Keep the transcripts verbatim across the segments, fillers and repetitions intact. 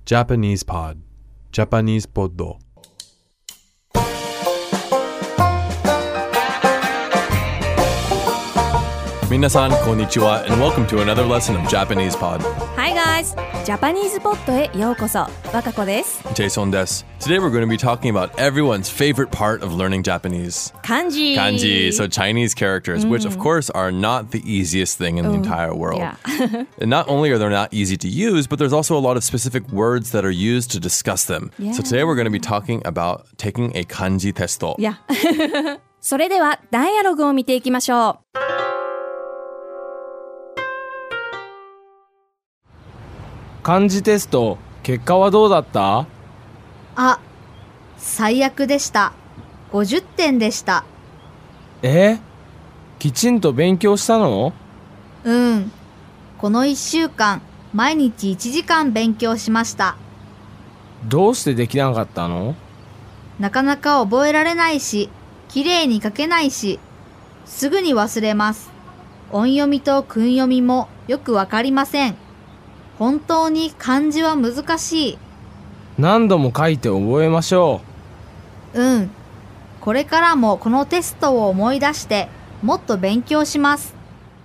Japanese Pod Japanese Poddo Minasan konnichiwa and welcome to another lesson of Japanese Pod. Hi guys! ジャパニーズポッドへようこそ。若子です。 Jason des. Today we're going to be talking about everyone's favorite part of learning Japanese. 漢字 Kanji, so Chinese characters, mm. which of course are not the easiest thing in the entire world. Yeah. And not only are they not easy to use, but there's also a lot of specific words that are used to discuss them. Yeah. So today we're going to be talking about taking a kanji testo. Yeah. それではダイアログを見ていきましょう。 漢字テスト、結果はどうだった？ あ、最悪でした。ごじゅってんでした。 え？きちんと勉強したの？ うん。このいっしゅうかん、毎日いちじかん勉強しました。 どうしてできなかったの？ なかなか覚えられないし、きれいに書けないし、すぐに忘れます。音読みと訓読みもよくわかりません。本当に漢字は難しい。 何度も書いて覚えましょう。うん。これからもこのテストを思い出してもっと勉強します。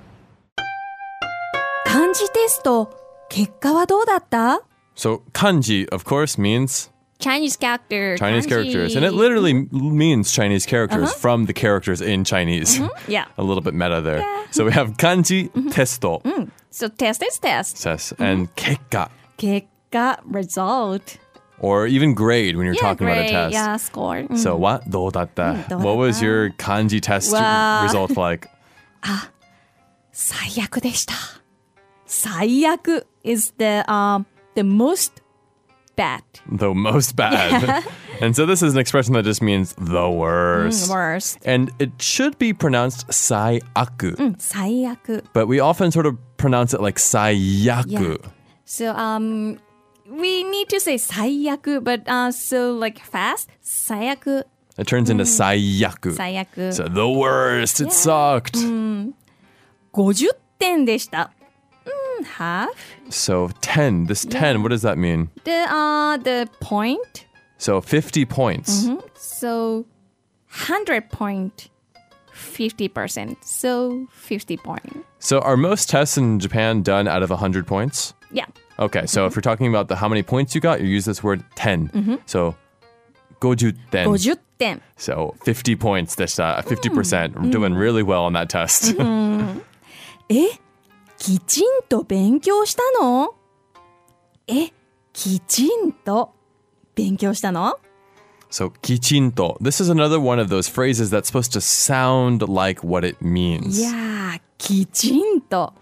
漢字テスト、結果はどうだった？ So kanji, of course, means Chinese character. Chinese kanji. characters. And it literally means Chinese characters uh-huh. from the characters in Chinese. Mm-hmm. Yeah. A little bit meta there. Yeah. So we have kanji mm-hmm. testo. Mm. So test is test. Test. And mm-hmm. kekka. Kekka, result. Or even grade when you're yeah, talking grade, about a test. Yeah, score. Mm. So what? 도우다tta. Mm, what was your kanji test wow. result like? あ、最悪でした。最悪 is the, um, the most bad. The most bad. Yeah. And so this is an expression that just means the worst. Mm, worst. And it should be pronounced saiaku. Mm, 最悪. But we often sort of pronounce it like sayaku. Yeah. So um, we need to say 最悪, but uh, so like fast, 最悪. It turns into mm. sayaku. 最悪. So the worst. It yeah. sucked. Mm. ごじゅってんでした. Mm, half. So ten. This yeah. ten, what does that mean? The uh the point. So fifty points. Mm-hmm. So one hundred point, fifty percent. So fifty point. So are most tests in Japan done out of one hundred points? Yeah. Okay, so mm-hmm. if you're talking about the how many points you got, you use this word ten. Mm-hmm. Soごじゅってん. ごじゅってん. So fifty points. That's uh, fifty percent. Mm. We're doing really well on that test. Mm-hmm. え、きちんと勉強したの？え、きちんと勉強したの？ So, kichinto. This is another one of those phrases that's supposed to sound like what it means. Yeah, きちんと.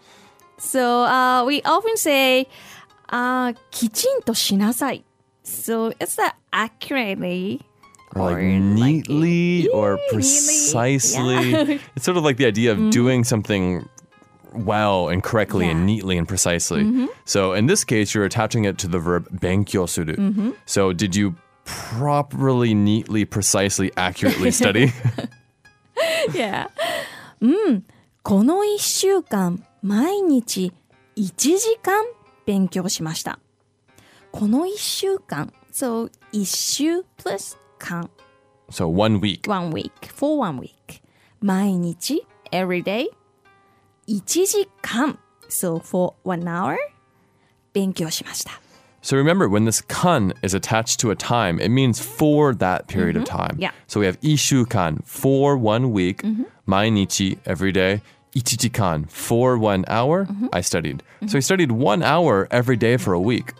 So, uh, we often say, uh, きちんとしなさい. So, it's that accurately or like or neatly like, or yeah, precisely. Neatly. Yeah. It's sort of like the idea of mm. doing something well and correctly yeah. and neatly and precisely. Mm-hmm. So in this case, you're attaching it to the verb 勉強する. Mm-hmm. So did you properly, neatly, precisely, accurately study? Yeah. うん。このいっしゅうかん、毎日いちじかん勉強しました。このいっしゅうかん。So, いっしゅう plus 間。 So one week. One week. For one week. 毎日 every day. いちじかん So for one hour 勉強しました So remember, when this kan is attached to a time, it means for that period mm-hmm. of time. Yeah. So we have ishukan, for one week, mm-hmm. mainichi, every day, ichijikan, for one hour, mm-hmm. I studied. Mm-hmm. So we studied one hour every day for a week.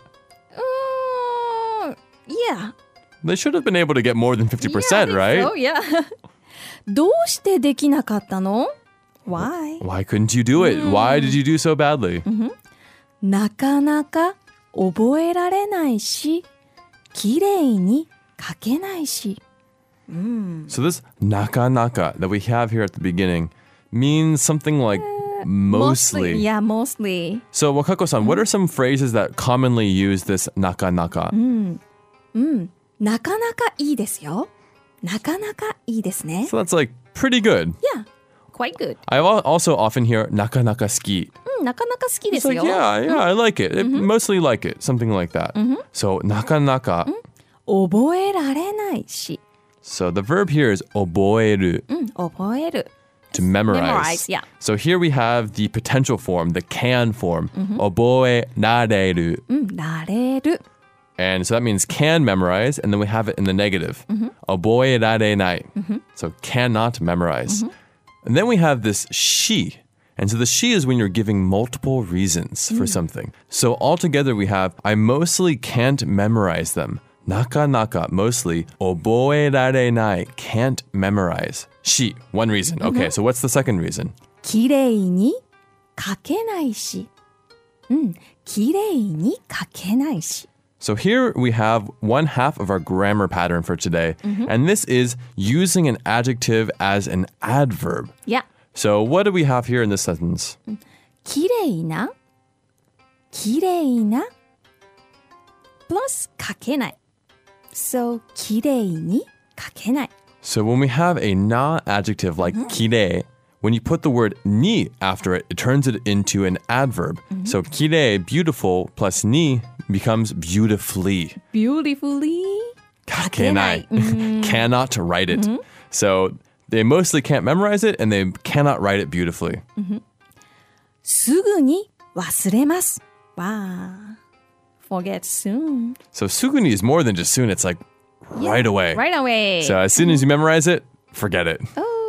Uh, yeah. They should have been able to get more than fifty percent, yeah, right? So, yeah. どうしてできなかったの? Why? Why couldn't you do it? Mm. Why did you do so badly? Mm-hmm. なかなか覚えられないし、きれいに書けないし。Mm. So this nakanaka that we have here at the beginning means something like uh, mostly. mostly. Yeah, mostly. So Wakako-san, mm. what are some phrases that commonly use this nakanaka? Mm. Mm. なかなかいいですよ。なかなかいいですね。 So that's like pretty good. Yeah, quite good. I also often hear nakanaka ski. うん、なかなか好きで It's す like, よ。 yeah, yeah, I like it. it mostly like it. Something like that. So, nakanaka. 覚えられないし。 So, the verb here is oboeru, うん、覚える。 to memorize. Memorize, yeah. So, here we have the potential form, the can form. Oboerareru. うん、られる。 And so that means can memorize, and then we have it in the negative. Oboerarenai. So cannot memorize. And then we have this she. And so the she is when you're giving multiple reasons for something. So altogether we have, I mostly can't memorize them. Naka naka, mostly. Oboerarenai, can't memorize. She, one reason. Okay, so what's the second reason? きれいに書けないし。うん、きれいに書けないし。 So here we have one half of our grammar pattern for today. And this is using an adjective as an adverb. Yeah. So what do we have here in this sentence? きれいな、きれいな、plus 書けない。So, きれいに書けない。 So when we have a na adjective like kirei, when you put the word ni after it, it turns it into an adverb. So kirei, beautiful, plus ni becomes beautifully. Beautifully Kakenai. Cannot write it. So they mostly can't memorize it and they cannot write it beautifully. すぐに忘れます。Wow. Forget soon. So suguni is more than just soon. It's like right away. Right away. So as soon as you memorize it, forget it.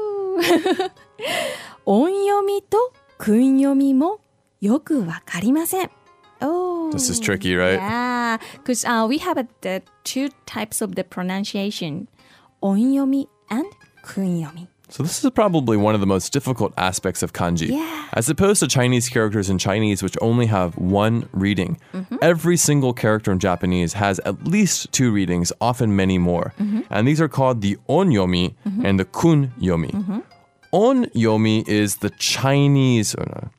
Oh. 音読みと訓読みもよくわかりません。Oh. This is tricky, right? Yeah, because uh, we have uh, the two types of the pronunciation. 音読み and 訓読み. So this is probably one of the most difficult aspects of kanji. Yeah. As opposed to Chinese characters in Chinese, which only have one reading, every single character in Japanese has at least two readings, often many more. And these are called the onyomi and the kunyomi. Onyomi is the Chinese... Oh no.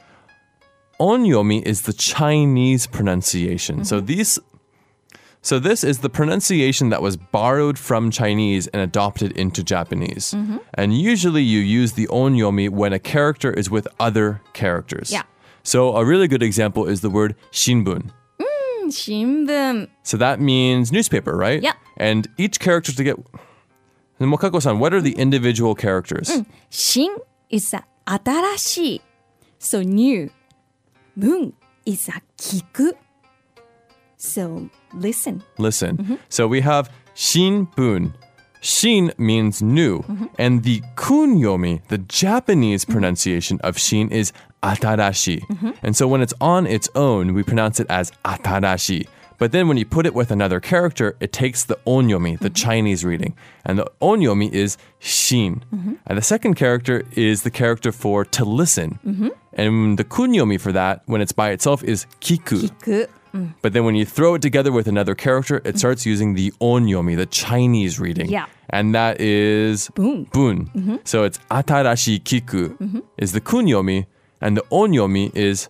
Onyomi is the Chinese pronunciation. So these... So this is the pronunciation that was borrowed from Chinese and adopted into Japanese. And usually you use the onyomi when a character is with other characters. Yeah. So a really good example is the word shinbun. 新聞 So that means newspaper, right? Yeah. And each character to get... And Mokako-san, what are the individual characters? 新 is a 新しい So new 文 is a 聞く So listen. Listen. So we have shinbun. Shin means new. And the kunyomi, the Japanese pronunciation of shin is atarashi. And so when it's on its own, we pronounce it as atarashi. But then when you put it with another character, it takes the onyomi, the Chinese reading. And the onyomi is shin. And the second character is the character for to listen. And the kunyomi for that, when it's by itself, is kiku. 聞く But then when you throw it together with another character, it starts using the onyomi, the Chinese reading. Yeah. And that is Bun. bun. So it's atarashi kiku is the kunyomi, and the onyomi is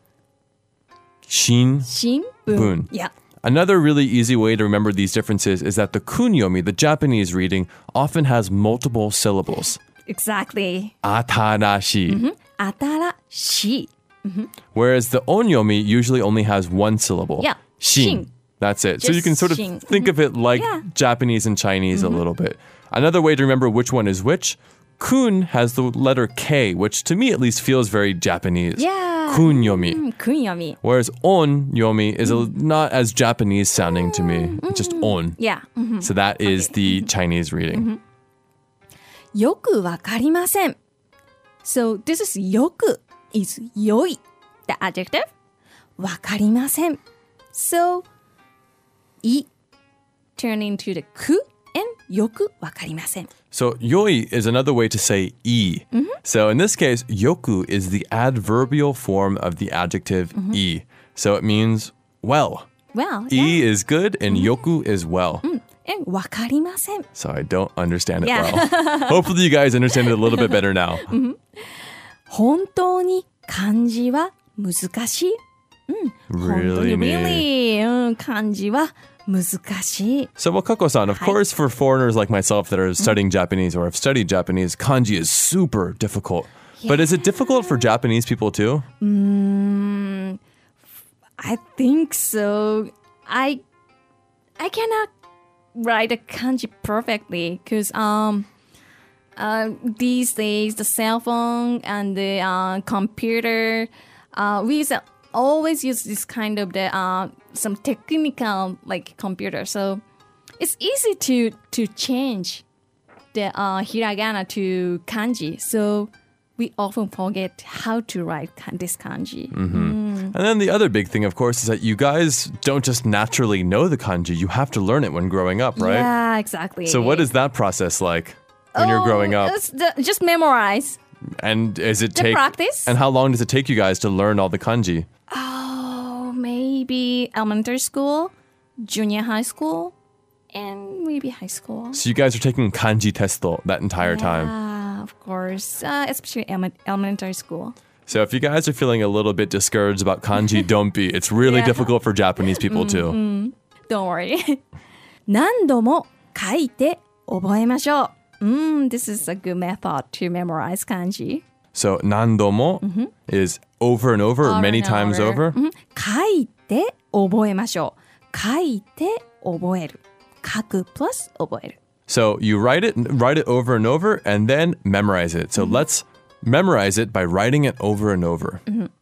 shin 新聞 bun. Yeah. Another really easy way to remember these differences is that the kunyomi, the Japanese reading, often has multiple syllables. Exactly. Atarashi. 新しい Whereas the onyomi usually only has one syllable. Yeah. Shin. Shin. That's it. so Just you can sort of shin. think of it like Yeah. Japanese and Chinese a little bit. Another way to remember which one is which, kun has the letter K, which to me at least feels very Japanese. Yeah. Kunyomi. うん訓読み Whereas onyomi is a, not as Japanese sounding to me. It's just on. Yeah. So that is the Chinese reading. よくわかりません So this is よく is 良い The adjective わかりません So い turn into the く and よくわかりません So yoi is another way to say e. So in this case, yoku is the adverbial form of the adjective e. So it means well. Well, E yeah. is good and yoku is well. and わかりません So I don't understand it Yeah. well. Hopefully you guys understand it a little bit better now. 本当に漢字は難しい Really? 本当に really うん漢字は難しい So Wakako-san, of course for foreigners like myself that are studying Japanese or have studied Japanese, kanji is super difficult. But is it difficult for Japanese people too? Mm, I think so. I I cannot write a kanji perfectly because um uh, these days the cell phone and the uh, computer uh, we use, always use this kind of the uh, some technical like computer, so it's easy to to change the uh, hiragana to kanji. So we often forget how to write kan- this kanji. And then the other big thing, of course, is that you guys don't just naturally know the kanji. You have to learn it when growing up, right? Yeah, exactly. So what is that process like when you're growing up? It's the- just memorize. And is it The take practice? And how long does it take you guys to learn all the kanji? Oh, maybe elementary school, junior high school, and maybe high school. So you guys are taking kanji testo that entire time. Yeah, of course. Uh, especially ele- elementary school. So if you guys are feeling a little bit discouraged about kanji, don't be. It's really Yeah. difficult for Japanese people too. Don't worry. 何度も書いて覚えましょう。Mm, this is a good method to memorize kanji. So nandomo is over and over, or Over many and times over. over. 書いて覚えましょう。書いて覚える。書く plus 覚える。 So you write it, write it over and over, and then memorize it. So let's memorize it by writing it over and over.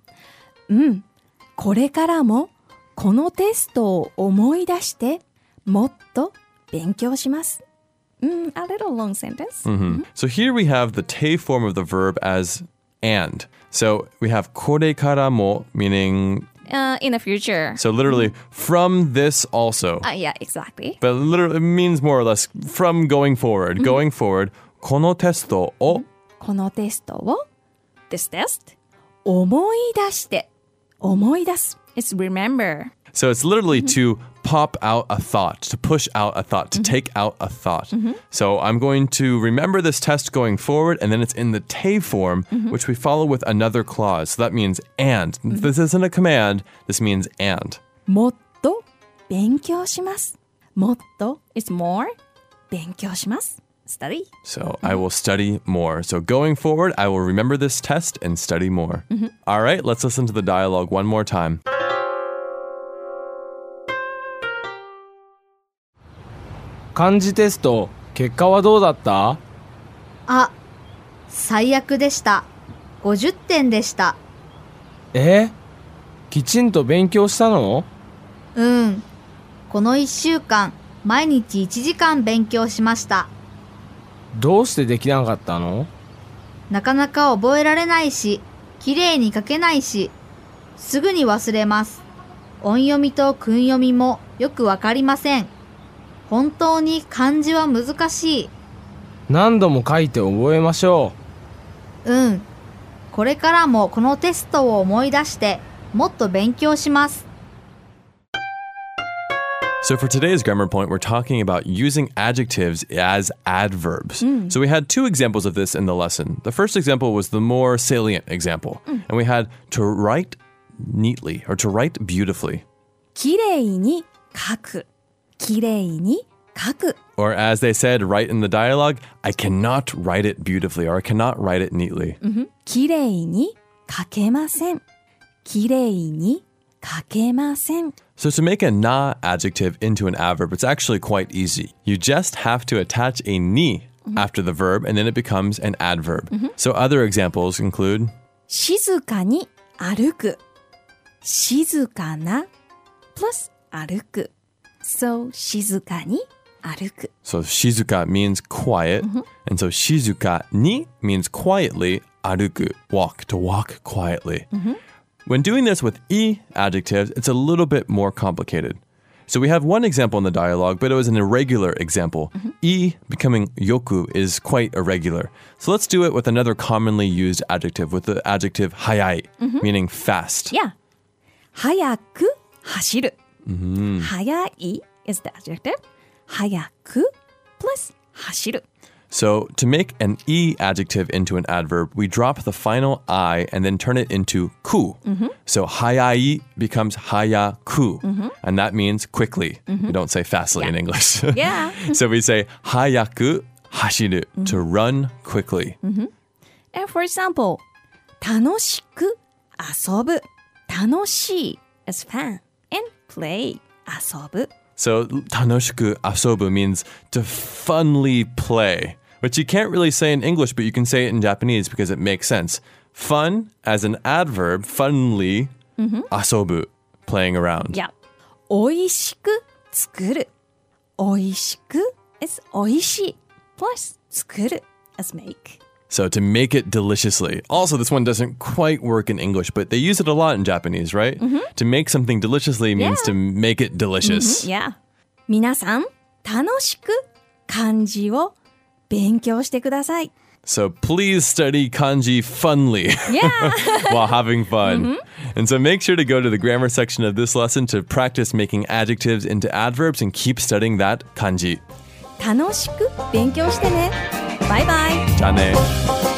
これからもこのテストを思い出してもっと勉強します。Mm, a little long sentence. So here we have the te form of the verb as and. So we have kore kara mo, meaning, Uh, in the future. so literally from this also. Uh, yeah, exactly. But literally it means more or less from going forward. Going forward, このテストをこのテストを this test 思い出して思い出す It's remember. So it's literally to pop out a thought, to push out a thought, to take out a thought. So I'm going to remember this test going forward, and then it's in the te form, which we follow with another clause. So that means and. This isn't a command, this means and. もっと勉強しますもっと is more 勉強します study. So I will study more. So going forward, I will remember this test and study more. All right, let's listen to the dialogue one more time. 漢字テスト結果はどうだった？ あ、最悪でした。ごじゅってんでした。 え？きちんと勉強したの？ うん。このいっしゅうかん、毎日いちじかん勉強しました。 どうしてできなかったの？ なかなか覚えられないし、きれいに書けないし、すぐに忘れます。音読みと訓読みもよくわかりません。本当に漢字は難しい。 何度も書いて覚えましょうん。これからもこのテストを思い出して、もっと勉強します。 So for today's grammar point, we're talking about using adjectives as adverbs. So we had two examples of this in the lesson. The first example was the more salient example. And we had to write neatly or to write beautifully. きれいに書くきれいに書く Or as they said right in the dialogue, I cannot write it beautifully or I cannot write it neatly. きれいに書けませんきれいに書けません So to make a na adjective into an adverb, it's actually quite easy. You just have to attach a ni after the verb and then it becomes an adverb. So other examples include 静かに歩く静かな plus 歩く So 静かに歩く So shizuka means quiet, and so shizuka ni means quietly, aruku, walk, to walk quietly. When doing this with i adjectives, it's a little bit more complicated. So we have one example in the dialogue, but it was an irregular example. I becoming yoku is quite irregular. So let's do it with another commonly used adjective, with the adjective hayai, meaning fast. Yeah 早く走る、早い is the adjective 早く plus 走る So to make an e adjective into an adverb, we drop the final I and then turn it into ku. So hayai becomes hayaku, and that means quickly. We don't say fastly in English. Yeah. So we say hayaku hashiru, to run quickly. And for example 楽しく遊ぶ。楽しい is fun and play 遊ぶ。 So 楽しく遊ぶ means to funly play, which you can't really say in English, but you can say it in Japanese because it makes sense. Fun as an adverb, funly, 遊ぶ, playing around. Yeah. おいしく作る。おいしく is おいしい plus 作る is make. So to make it deliciously. Also, this one doesn't quite work in English, but they use it a lot in Japanese, right? To make something deliciously means Yeah. to make it delicious. Yeah. 皆さん、楽しく漢字を勉強してください。 So please study kanji funly Yeah. while having fun. And so make sure to go to the grammar section of this lesson to practice making adjectives into adverbs and keep studying that kanji. 楽しく勉強してね。バイバイ。 じゃあね。